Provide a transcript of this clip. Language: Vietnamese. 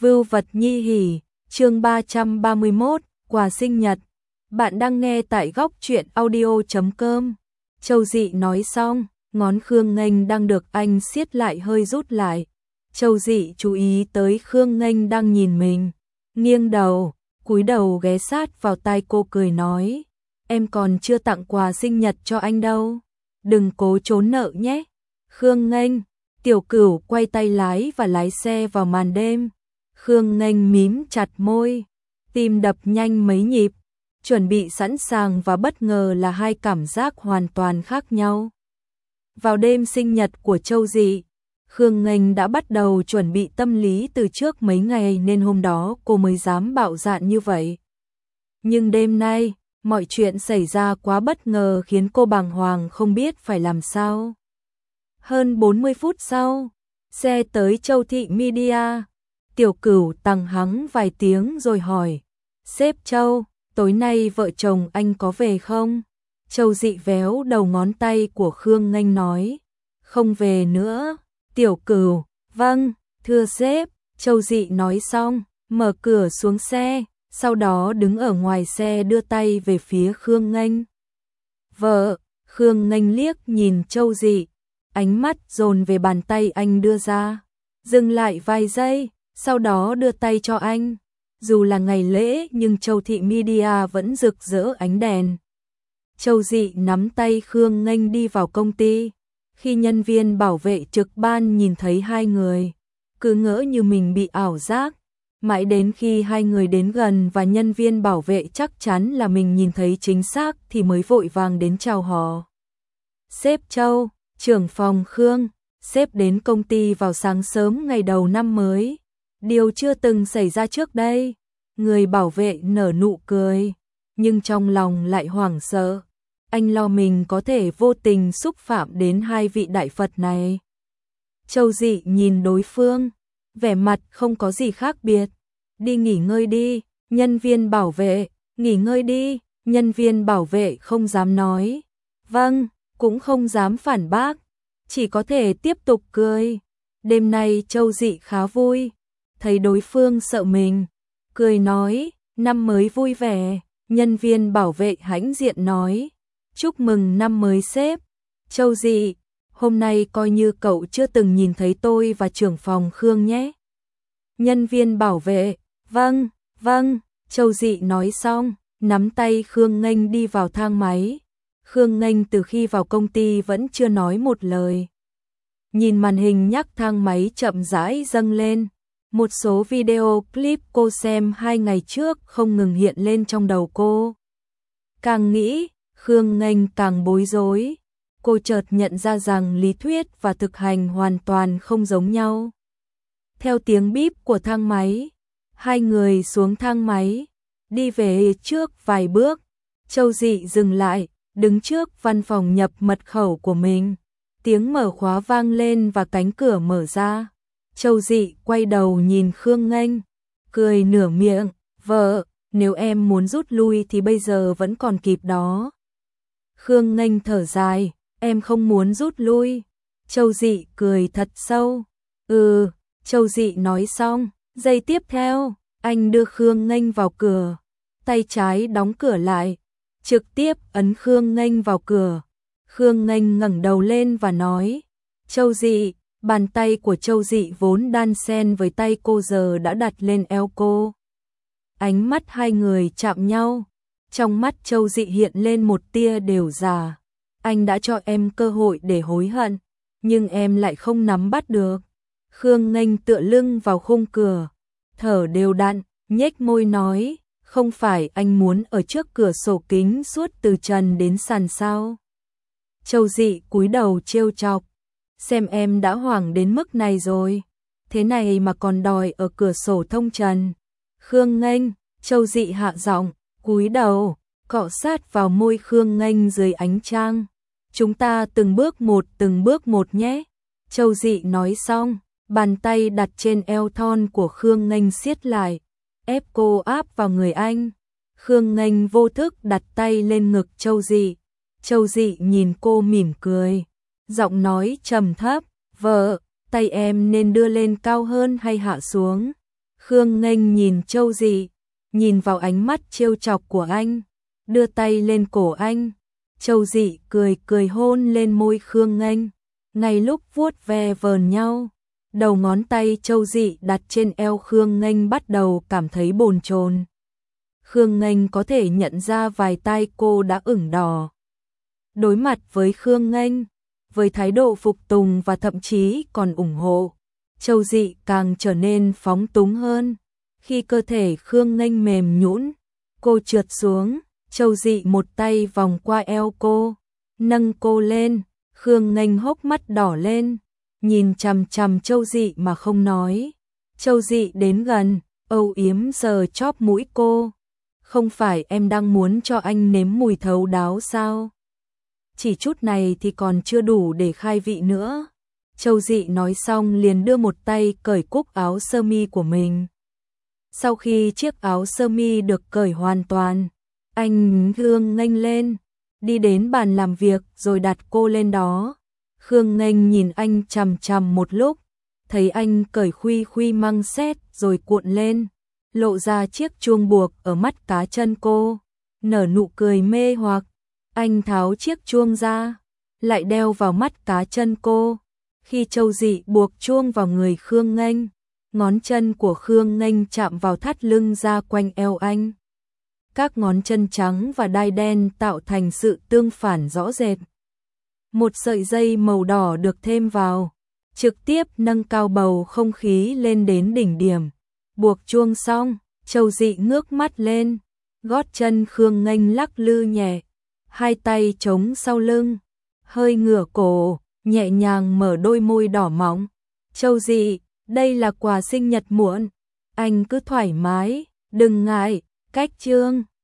Vưu vật nhi hỉ, chương 331, quà sinh nhật. Bạn đang nghe tại góc truyện audio.com. Châu Dị nói xong, ngón Khương Nghênh đang được anh siết lại hơi rút lại. Châu Dị chú ý tới Khương Nghênh đang nhìn mình, nghiêng đầu, cúi đầu ghé sát vào tai cô cười nói, em còn chưa tặng quà sinh nhật cho anh đâu, đừng cố trốn nợ nhé. Khương Nghênh, Tiểu Cửu quay tay lái và lái xe vào màn đêm. Khương Nghênh mím chặt môi, tim đập nhanh mấy nhịp, chuẩn bị sẵn sàng và bất ngờ là hai cảm giác hoàn toàn khác nhau. Vào đêm sinh nhật của Châu Dị, Khương Nghênh đã bắt đầu chuẩn bị tâm lý từ trước mấy ngày nên hôm đó cô mới dám bạo dạn như vậy. Nhưng đêm nay, mọi chuyện xảy ra quá bất ngờ khiến cô bàng hoàng không biết phải làm sao. Hơn 40 phút sau, xe tới Châu Thị Media. Tiểu Cửu tằng hắng vài tiếng rồi hỏi, sếp Châu, tối nay vợ chồng anh có về không? Châu Dị véo đầu ngón tay của Khương Nghênh nói, không về nữa. Tiểu Cửu, vâng, thưa sếp. Châu Dị nói xong, mở cửa xuống xe, sau đó đứng ở ngoài xe đưa tay về phía Khương Nghênh. Vợ. Khương Nghênh liếc nhìn Châu Dị, ánh mắt dồn về bàn tay anh đưa ra, dừng lại vài giây, sau đó đưa tay cho anh. Dù là ngày lễ nhưng Châu Thị Media vẫn rực rỡ ánh đèn. Châu Dị nắm tay Khương Nghênh đi vào công ty. Khi nhân viên bảo vệ trực ban nhìn thấy hai người, cứ ngỡ như mình bị ảo giác. Mãi đến khi hai người đến gần và nhân viên bảo vệ chắc chắn là mình nhìn thấy chính xác thì mới vội vàng đến chào họ. Sếp Châu, trưởng phòng Khương, sếp đến công ty vào sáng sớm ngày đầu năm mới. Điều chưa từng xảy ra trước đây. Người bảo vệ nở nụ cười, nhưng trong lòng lại hoảng sợ. Anh lo mình có thể vô tình xúc phạm đến hai vị đại Phật này. Châu Dị nhìn đối phương, vẻ mặt không có gì khác biệt. Đi nghỉ ngơi đi, nhân viên bảo vệ, nghỉ ngơi đi. Nhân viên bảo vệ không dám nói vâng, cũng không dám phản bác, chỉ có thể tiếp tục cười. Đêm nay Châu Dị khá vui, thấy đối phương sợ mình, cười nói, năm mới vui vẻ. Nhân viên bảo vệ hãnh diện nói, chúc mừng năm mới sếp. Châu Dị, hôm nay coi như cậu chưa từng nhìn thấy tôi và trưởng phòng Khương nhé. Nhân viên bảo vệ, vâng, vâng. Châu Dị nói xong, nắm tay Khương Nghênh đi vào thang máy. Khương Nghênh từ khi vào công ty vẫn chưa nói một lời. Nhìn màn hình nhắc thang máy chậm rãi dâng lên. Một số video clip cô xem 2 ngày trước không ngừng hiện lên trong đầu cô. Càng nghĩ, Khương Nghênh càng bối rối. Cô chợt nhận ra rằng lý thuyết và thực hành hoàn toàn không giống nhau. Theo tiếng bíp của thang máy, hai người xuống thang máy, đi về trước vài bước. Châu Dị dừng lại, đứng trước văn phòng nhập mật khẩu của mình. Tiếng mở khóa vang lên và cánh cửa mở ra. Châu Dị quay đầu nhìn Khương Nghênh, cười nửa miệng, vợ, nếu em muốn rút lui thì bây giờ vẫn còn kịp đó. Khương Nghênh thở dài, em không muốn rút lui. Châu Dị cười thật sâu. Châu Dị nói xong, giây tiếp theo, anh đưa Khương Nghênh vào cửa, tay trái đóng cửa lại, trực tiếp ấn Khương Nghênh vào cửa. Khương Nghênh ngẩng đầu lên và nói, Châu Dị. Bàn tay của Châu Dị vốn đan xen với tay cô giờ đã đặt lên eo cô. Ánh mắt hai người chạm nhau. Trong mắt Châu Dị hiện lên một tia đều già. Anh đã cho em cơ hội để hối hận, nhưng em lại không nắm bắt được. Khương Nghênh tựa lưng vào khung cửa, thở đều đặn, nhếch môi nói, không phải anh muốn ở trước cửa sổ kính suốt từ trần đến sàn sao? Châu Dị cúi đầu trêu chọc. Xem em đã hoảng đến mức này rồi, thế này mà còn đòi ở cửa sổ thông trần. Khương Nghênh, Châu Dị hạ giọng, cúi đầu, cọ sát vào môi Khương Nghênh dưới ánh trăng. Chúng ta từng bước một nhé. Châu Dị nói xong, bàn tay đặt trên eo thon của Khương Nghênh siết lại, ép cô áp vào người anh. Khương Nghênh vô thức đặt tay lên ngực Châu Dị. Châu Dị nhìn cô mỉm cười. Giọng nói trầm thấp, vợ, tay em nên đưa lên cao hơn hay hạ xuống? Khương Nghênh nhìn Châu Dị, nhìn vào ánh mắt trêu chọc của anh, đưa tay lên cổ anh. Châu Dị cười cười hôn lên môi Khương Nghênh. Ngay lúc vuốt ve vờn nhau, đầu ngón tay Châu Dị đặt trên eo Khương Nghênh bắt đầu cảm thấy bồn chồn. Khương Nghênh có thể nhận ra vài tay cô đã ửng đỏ. Đối mặt với Khương Nghênh, với thái độ phục tùng và thậm chí còn ủng hộ, Châu Dị càng trở nên phóng túng hơn. Khi cơ thể Khương Nghênh mềm nhũn, cô trượt xuống, Châu Dị một tay vòng qua eo cô, nâng cô lên. Khương Nghênh hốc mắt đỏ lên, nhìn chằm chằm Châu Dị mà không nói. Châu Dị đến gần, âu yếm sờ chóp mũi cô. Không phải em đang muốn cho anh nếm mùi thấu đáo sao? Chỉ chút này thì còn chưa đủ để khai vị nữa. Châu Dị nói xong liền đưa một tay cởi cúc áo sơ mi của mình. Sau khi chiếc áo sơ mi được cởi hoàn toàn, anh Khương Nghênh lên, đi đến bàn làm việc rồi đặt cô lên đó. Khương Nghênh nhìn anh chằm chằm một lúc, thấy anh cởi khuy khuy măng xét rồi cuộn lên, lộ ra chiếc chuông buộc ở mắt cá chân cô, nở nụ cười mê hoặc. Anh tháo chiếc chuông ra, lại đeo vào mắt cá chân cô. Khi Châu Dị buộc chuông vào người Khương Nghênh, ngón chân của Khương Nghênh chạm vào thắt lưng ra quanh eo anh. Các ngón chân trắng và đai đen tạo thành sự tương phản rõ rệt. Một sợi dây màu đỏ được thêm vào, trực tiếp nâng cao bầu không khí lên đến đỉnh điểm. Buộc chuông xong, Châu Dị ngước mắt lên, gót chân Khương Nghênh lắc lư nhẹ, hai tay chống sau lưng, hơi ngửa cổ, nhẹ nhàng mở đôi môi đỏ mọng. Châu Dị, đây là quà sinh nhật muộn, anh cứ thoải mái, đừng ngại. Cách chương